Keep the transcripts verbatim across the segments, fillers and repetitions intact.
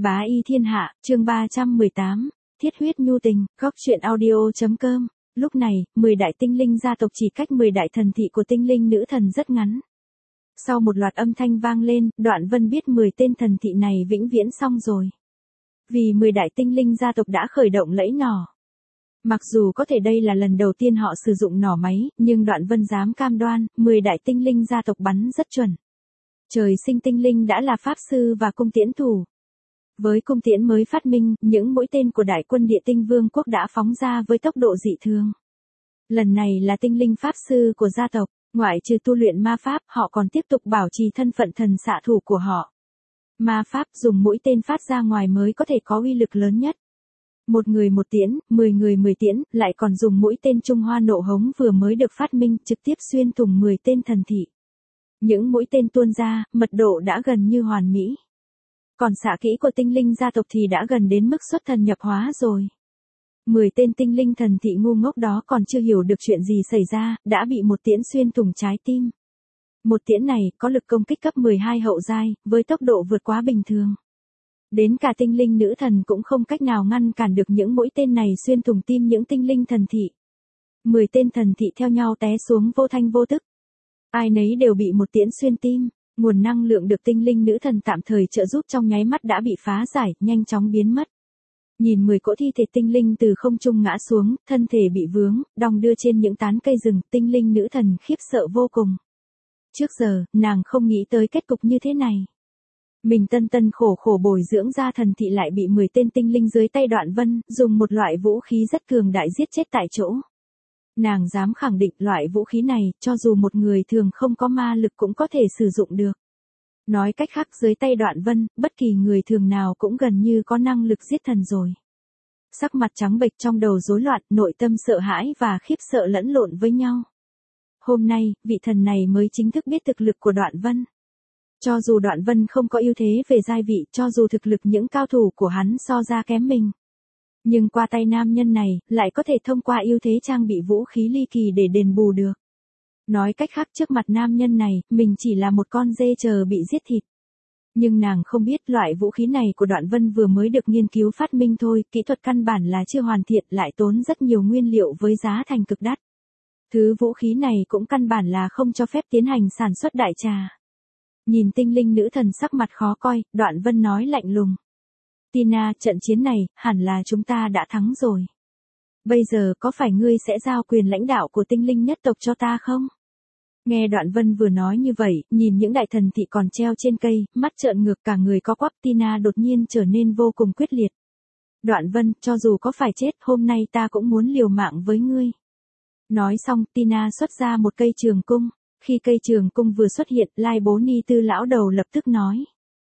Bá y thiên hạ, chương ba trăm mười tám, thiết huyết nhu tình, góc truyện audio.com. Lúc này, mười đại tinh linh gia tộc chỉ cách mười đại thần thị của tinh linh nữ thần rất ngắn. Sau một loạt âm thanh vang lên, Đoạn Vân biết mười tên thần thị này vĩnh viễn xong rồi. Vì mười đại tinh linh gia tộc đã khởi động lẫy nỏ. Mặc dù có thể đây là lần đầu tiên họ sử dụng nỏ máy, nhưng Đoạn Vân dám cam đoan, mười đại tinh linh gia tộc bắn rất chuẩn. Trời sinh tinh linh đã là pháp sư và cung tiễn thủ. Với cung tiễn mới phát minh, những mũi tên của đại quân địa tinh vương quốc đã phóng ra với tốc độ dị thường. Lần này là tinh linh pháp sư của gia tộc, ngoại trừ tu luyện ma pháp, họ còn tiếp tục bảo trì thân phận thần xạ thủ của họ. Ma pháp dùng mũi tên phát ra ngoài mới có thể có uy lực lớn nhất. Một người một tiễn, mười người mười tiễn, lại còn dùng mũi tên Trung Hoa nộ hống vừa mới được phát minh trực tiếp xuyên thủng mười tên thần thị. Những mũi tên tuôn ra, mật độ đã gần như hoàn mỹ. Còn xạ kỹ của tinh linh gia tộc thì đã gần đến mức xuất thần nhập hóa rồi. Mười tên tinh linh thần thị ngu ngốc đó còn chưa hiểu được chuyện gì xảy ra, đã bị một tiễn xuyên thủng trái tim. Một tiễn này có lực công kích cấp mười hai hậu giai, với tốc độ vượt quá bình thường. Đến cả tinh linh nữ thần cũng không cách nào ngăn cản được những mũi tên này xuyên thủng tim những tinh linh thần thị. Mười tên thần thị theo nhau té xuống vô thanh vô tức. Ai nấy đều bị một tiễn xuyên tim. Nguồn năng lượng được tinh linh nữ thần tạm thời trợ giúp trong nháy mắt đã bị phá giải, nhanh chóng biến mất. Nhìn mười cỗ thi thể tinh linh từ không trung ngã xuống, thân thể bị vướng, đong đưa trên những tán cây rừng, tinh linh nữ thần khiếp sợ vô cùng. Trước giờ, nàng không nghĩ tới kết cục như thế này. Mình tân tân khổ khổ bồi dưỡng ra thần thị lại bị mười tên tinh linh dưới tay Đoạn Vân, dùng một loại vũ khí rất cường đại giết chết tại chỗ. Nàng dám khẳng định loại vũ khí này, cho dù một người thường không có ma lực cũng có thể sử dụng được. Nói cách khác dưới tay Đoạn Vân, bất kỳ người thường nào cũng gần như có năng lực giết thần rồi. Sắc mặt trắng bệch trong đầu rối loạn, nội tâm sợ hãi và khiếp sợ lẫn lộn với nhau. Hôm nay, vị thần này mới chính thức biết thực lực của Đoạn Vân. Cho dù Đoạn Vân không có ưu thế về giai vị, cho dù thực lực những cao thủ của hắn so ra kém mình. Nhưng qua tay nam nhân này, lại có thể thông qua ưu thế trang bị vũ khí ly kỳ để đền bù được. Nói cách khác trước mặt nam nhân này, mình chỉ là một con dê chờ bị giết thịt. Nhưng nàng không biết loại vũ khí này của Đoạn Vân vừa mới được nghiên cứu phát minh thôi, kỹ thuật căn bản là chưa hoàn thiện lại tốn rất nhiều nguyên liệu với giá thành cực đắt. Thứ vũ khí này cũng căn bản là không cho phép tiến hành sản xuất đại trà. Nhìn tinh linh nữ thần sắc mặt khó coi, Đoạn Vân nói lạnh lùng. Tina, trận chiến này, hẳn là chúng ta đã thắng rồi. Bây giờ có phải ngươi sẽ giao quyền lãnh đạo của tinh linh nhất tộc cho ta không? Nghe Đoạn Vân vừa nói như vậy, nhìn những đại thần thị còn treo trên cây, mắt trợn ngược cả người co quắp, Tina đột nhiên trở nên vô cùng quyết liệt. Đoạn Vân, cho dù có phải chết, hôm nay ta cũng muốn liều mạng với ngươi. Nói xong, Tina xuất ra một cây trường cung. Khi cây trường cung vừa xuất hiện, Lai Bố Ni Tư lão đầu lập tức nói.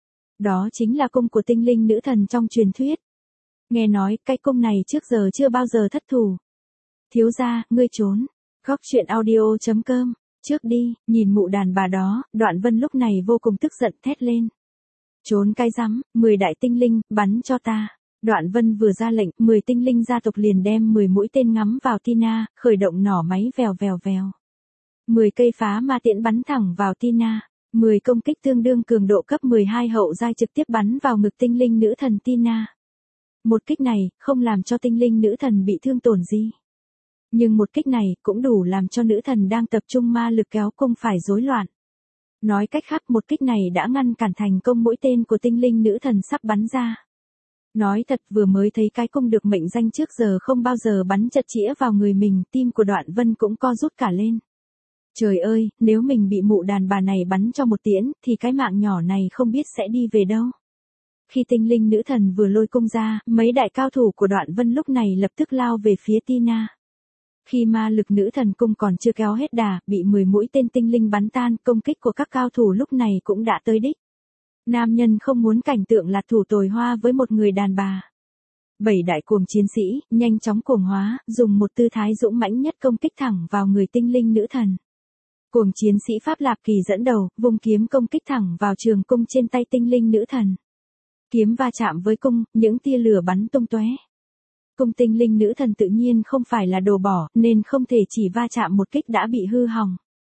Đó chính là cung của tinh linh nữ thần trong truyền thuyết. Nghe nói, cái cung này trước giờ chưa bao giờ thất thủ. Thiếu gia, ngươi trốn. Góc truyện audio.com. Trước đi, nhìn mụ đàn bà đó, Đoạn Vân lúc này vô cùng tức giận thét lên. Trốn cái rắm, mười đại tinh linh, bắn cho ta. Đoạn Vân vừa ra lệnh, mười tinh linh gia tộc liền đem mười mũi tên ngắm vào Tina, khởi động nỏ máy vèo vèo vèo. mười cây phá ma tiễn bắn thẳng vào Tina. mười công kích tương đương cường độ cấp mười hai hậu giai trực tiếp bắn vào ngực tinh linh nữ thần Tina. Một kích này, không làm cho tinh linh nữ thần bị thương tổn gì. Nhưng một kích này, cũng đủ làm cho nữ thần đang tập trung ma lực kéo cung phải rối loạn. Nói cách khác một kích này đã ngăn cản thành công mũi tên của tinh linh nữ thần sắp bắn ra. Nói thật vừa mới thấy cái cung được mệnh danh trước giờ không bao giờ bắn chật chĩa vào người mình, tim của Đoạn Vân cũng co rút cả lên. Trời ơi, nếu mình bị mụ đàn bà này bắn cho một tiễn, thì cái mạng nhỏ này không biết sẽ đi về đâu. Khi tinh linh nữ thần vừa lôi cung ra, mấy đại cao thủ của Đoạn Vân lúc này lập tức lao về phía Tina. Khi ma lực nữ thần cung còn chưa kéo hết đà, bị mười mũi tên tinh linh bắn tan, công kích của các cao thủ lúc này cũng đã tới đích. Nam nhân không muốn cảnh tượng lạc thủ tồi hoa với một người đàn bà. Bảy đại cuồng chiến sĩ, nhanh chóng cuồng hóa, dùng một tư thái dũng mãnh nhất công kích thẳng vào người tinh linh nữ thần. Cuồng chiến sĩ Pháp Lạp Kỳ dẫn đầu, vung kiếm công kích thẳng vào trường cung trên tay tinh linh nữ thần. Kiếm va chạm với cung, những tia lửa bắn tung tóe. Cung tinh linh nữ thần tự nhiên không phải là đồ bỏ, nên không thể chỉ va chạm một kích đã bị hư hỏng.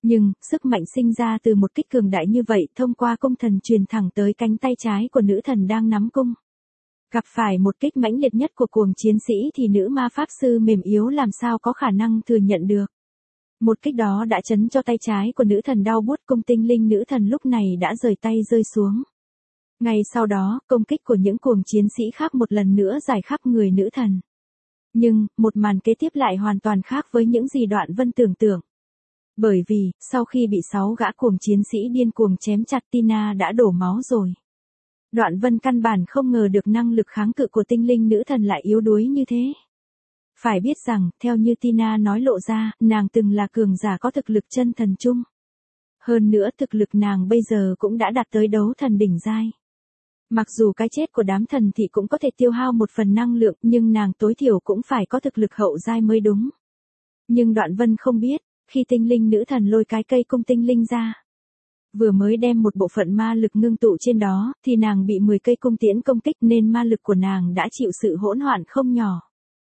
Nhưng, sức mạnh sinh ra từ một kích cường đại như vậy thông qua cung thần truyền thẳng tới cánh tay trái của nữ thần đang nắm cung. Gặp phải một kích mãnh liệt nhất của cuồng chiến sĩ thì nữ ma pháp sư mềm yếu làm sao có khả năng thừa nhận được. Một kích đó đã chấn cho tay trái của nữ thần đau buốt, cung tinh linh nữ thần lúc này đã rời tay rơi xuống. Ngay sau đó, công kích của những cuồng chiến sĩ khác một lần nữa rải khắp người nữ thần. Nhưng, một màn kế tiếp lại hoàn toàn khác với những gì Đoạn Vân tưởng tượng. Bởi vì, sau khi bị sáu gã cuồng chiến sĩ điên cuồng chém chặt, Tina đã đổ máu rồi. Đoạn Vân căn bản không ngờ được năng lực kháng cự của tinh linh nữ thần lại yếu đuối như thế. Phải biết rằng, theo như Tina nói lộ ra, nàng từng là cường giả có thực lực chân thần chung. Hơn nữa thực lực nàng bây giờ cũng đã đạt tới đấu thần đỉnh giai. Mặc dù cái chết của đám thần thị cũng có thể tiêu hao một phần năng lượng, nhưng nàng tối thiểu cũng phải có thực lực hậu giai mới đúng. Nhưng Đoạn Vân không biết, khi tinh linh nữ thần lôi cái cây cung tinh linh ra, vừa mới đem một bộ phận ma lực ngưng tụ trên đó, thì nàng bị mười cây cung tiễn công kích nên ma lực của nàng đã chịu sự hỗn loạn không nhỏ.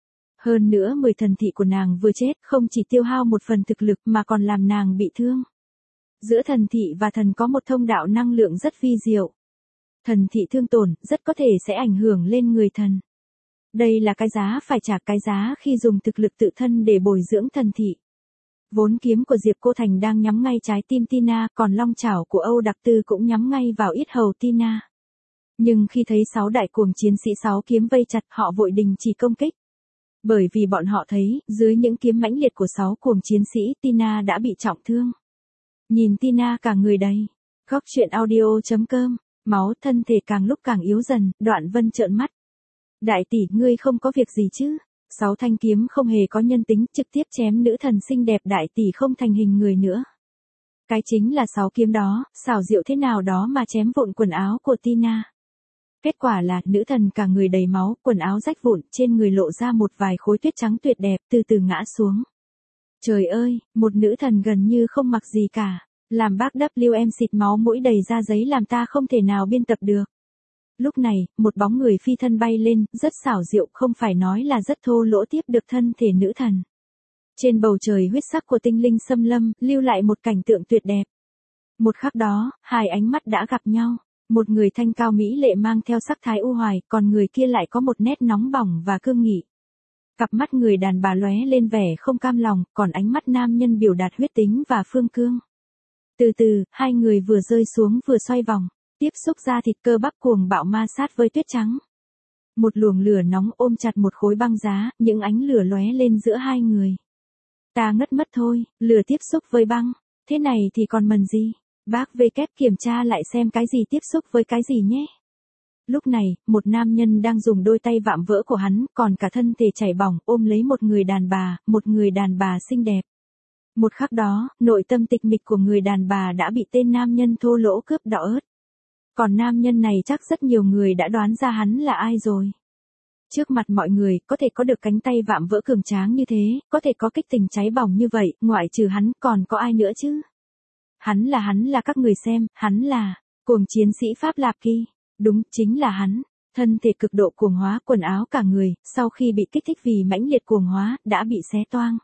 Hơn nữa mười thần thị của nàng vừa chết không chỉ tiêu hao một phần thực lực mà còn làm nàng bị thương. Giữa thần thị và thần có một thông đạo năng lượng rất vi diệu. Thần thị thương tổn rất có thể sẽ ảnh hưởng lên người thần. Đây là cái giá phải trả, cái giá khi dùng thực lực tự thân để bồi dưỡng thần thị. Vốn kiếm của Diệp Cô Thành đang nhắm ngay trái tim Tina, còn long chảo của Âu Đặc Tư cũng nhắm ngay vào yết hầu Tina. Nhưng khi thấy sáu đại cuồng chiến sĩ sáu kiếm vây chặt, họ vội đình chỉ công kích. Bởi vì bọn họ thấy, dưới những kiếm mãnh liệt của sáu cuồng chiến sĩ, Tina đã bị trọng thương. Nhìn Tina cả người đầy. Góc truyện audio chấm com, máu thân thể càng lúc càng yếu dần, Đoạn Vân trợn mắt. Đại tỷ, ngươi không có việc gì chứ? Sáu thanh kiếm không hề có nhân tính, trực tiếp chém nữ thần xinh đẹp đại tỷ không thành hình người nữa. Cái chính là sáu kiếm đó, xảo diệu thế nào đó mà chém vụn quần áo của Tina. Kết quả là, nữ thần cả người đầy máu, quần áo rách vụn, trên người lộ ra một vài khối tuyết trắng tuyệt đẹp, từ từ ngã xuống. Trời ơi, một nữ thần gần như không mặc gì cả. Làm bác W M xịt máu mũi đầy ra giấy làm ta không thể nào biên tập được. Lúc này, một bóng người phi thân bay lên, rất xảo diệu, không phải nói là rất thô lỗ tiếp được thân thể nữ thần. Trên bầu trời huyết sắc của tinh linh xâm lâm, lưu lại một cảnh tượng tuyệt đẹp. Một khắc đó, hai ánh mắt đã gặp nhau. Một người thanh cao mỹ lệ mang theo sắc thái u hoài, còn người kia lại có một nét nóng bỏng và cương nghị. Cặp mắt người đàn bà lóe lên vẻ không cam lòng, còn ánh mắt nam nhân biểu đạt huyết tính và phương cương. Từ từ, hai người vừa rơi xuống vừa xoay vòng, tiếp xúc da thịt cơ bắp cuồng bạo ma sát với tuyết trắng. Một luồng lửa nóng ôm chặt một khối băng giá, những ánh lửa lóe lên giữa hai người. Ta ngất mất thôi, lửa tiếp xúc với băng, thế này thì còn mần gì? Bác V kép kiểm tra lại xem cái gì tiếp xúc với cái gì nhé. Lúc này, một nam nhân đang dùng đôi tay vạm vỡ của hắn, còn cả thân thể chảy bỏng, ôm lấy một người đàn bà, một người đàn bà xinh đẹp. Một khắc đó, nội tâm tịch mịch của người đàn bà đã bị tên nam nhân thô lỗ cướp đỏ ớt. Còn nam nhân này chắc rất nhiều người đã đoán ra hắn là ai rồi. Trước mặt mọi người, có thể có được cánh tay vạm vỡ cường tráng như thế, có thể có kích tình cháy bỏng như vậy, ngoại trừ hắn còn có ai nữa chứ? Hắn là hắn là các người xem, hắn là cuồng chiến sĩ Pháp Lạp Kỳ. Đúng, chính là hắn. Thân thể cực độ cuồng hóa, quần áo cả người, sau khi bị kích thích vì mãnh liệt cuồng hóa, đã bị xé toang.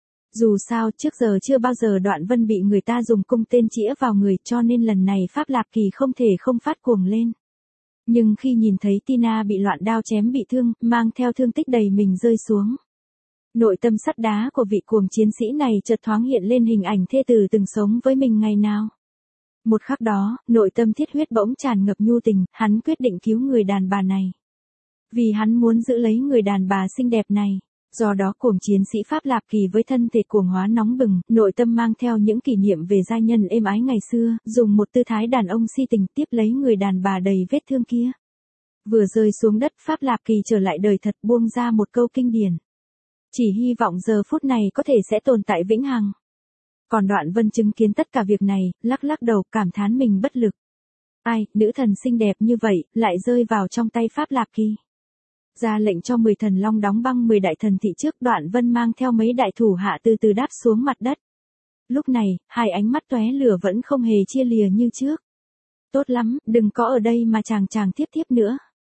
Dù sao, trước giờ chưa bao giờ Đoạn Vân bị người ta dùng cung tên chĩa vào người, cho nên lần này Pháp Lạp Kỳ không thể không phát cuồng lên. Nhưng khi nhìn thấy Tina bị loạn đao chém bị thương, mang theo thương tích đầy mình rơi xuống. Nội tâm sắt đá của vị cuồng chiến sĩ này chợt thoáng hiện lên hình ảnh thê tử từng sống với mình ngày nào. Một khắc đó, nội tâm thiết huyết bỗng tràn ngập nhu tình, hắn quyết định cứu người đàn bà này. Vì hắn muốn giữ lấy người đàn bà xinh đẹp này. Do đó cuồng chiến sĩ Pháp Lạp Kỳ với thân thể cuồng hóa nóng bừng, nội tâm mang theo những kỷ niệm về giai nhân êm ái ngày xưa, dùng một tư thái đàn ông si tình tiếp lấy người đàn bà đầy vết thương kia. Vừa rơi xuống đất, Pháp Lạp Kỳ trở lại đời thật, buông ra một câu kinh điển. Chỉ hy vọng giờ phút này có thể sẽ tồn tại vĩnh hằng. Còn Đoạn Vân chứng kiến tất cả việc này, lắc lắc đầu cảm thán mình bất lực. Ai, nữ thần xinh đẹp như vậy, lại rơi vào trong tay Pháp Lạp Kỳ. Ra lệnh cho mười thần long đóng băng mười đại thần thị trước, Đoạn Vân mang theo mấy đại thủ hạ từ từ đáp xuống mặt đất. Lúc này, hai ánh mắt tóe lửa vẫn không hề chia lìa như trước. Tốt lắm, đừng có ở đây mà chàng chàng tiếp tiếp nữa.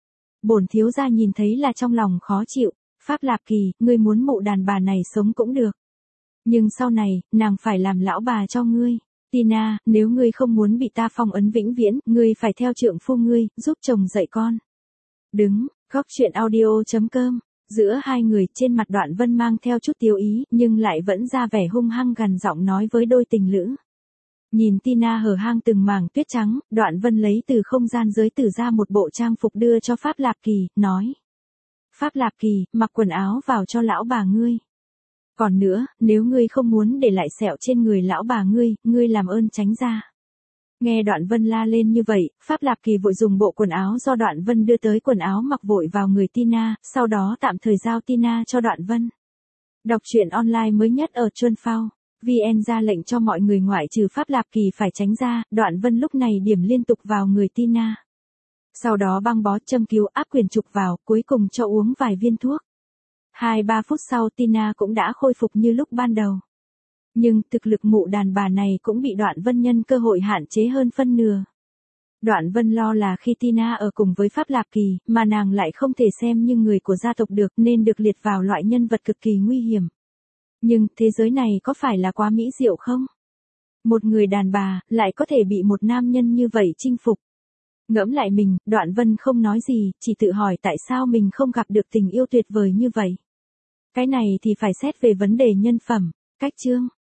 Bổn thiếu gia nhìn thấy là trong lòng khó chịu. Pháp Lạp Kỳ, ngươi muốn mụ đàn bà này sống cũng được. Nhưng sau này, nàng phải làm lão bà cho ngươi. Tina, nếu ngươi không muốn bị ta phong ấn vĩnh viễn, ngươi phải theo trượng phu ngươi, giúp chồng dạy con. Đứng, góc chuyện audio chấm com. Giữa hai người, trên mặt Đoạn Vân mang theo chút tiêu ý, nhưng lại vẫn ra vẻ hung hăng gằn giọng nói với đôi tình lữ. Nhìn Tina hở hang từng mảng tuyết trắng, Đoạn Vân lấy từ không gian giới tử ra một bộ trang phục đưa cho Pháp Lạp Kỳ, nói. Pháp Lạp Kỳ, mặc quần áo vào cho lão bà ngươi. Còn nữa, nếu ngươi không muốn để lại sẹo trên người lão bà ngươi, ngươi làm ơn tránh ra. Nghe Đoạn Vân la lên như vậy, Pháp Lạp Kỳ vội dùng bộ quần áo do Đoạn Vân đưa tới quần áo mặc vội vào người Tina, sau đó tạm thời giao Tina cho Đoạn Vân. Đọc truyện online mới nhất ở Chuân Phao. vê en ra lệnh cho mọi người ngoại trừ Pháp Lạp Kỳ phải tránh ra, Đoạn Vân lúc này điểm liên tục vào người Tina. Sau đó băng bó châm cứu áp quyền trục vào, cuối cùng cho uống vài viên thuốc. Hai ba phút sau Tina cũng đã khôi phục như lúc ban đầu. Nhưng thực lực mụ đàn bà này cũng bị Đoạn Vân nhân cơ hội hạn chế hơn phân nửa. Đoạn Vân lo là khi Tina ở cùng với Pháp Lạp Kỳ, mà nàng lại không thể xem như người của gia tộc được nên được liệt vào loại nhân vật cực kỳ nguy hiểm. Nhưng thế giới này có phải là quá mỹ diệu không? Một người đàn bà lại có thể bị một nam nhân như vậy chinh phục. Ngẫm lại mình, Đoạn Vân không nói gì, chỉ tự hỏi tại sao mình không gặp được tình yêu tuyệt vời như vậy. Cái này thì phải xét về vấn đề nhân phẩm, cách chương.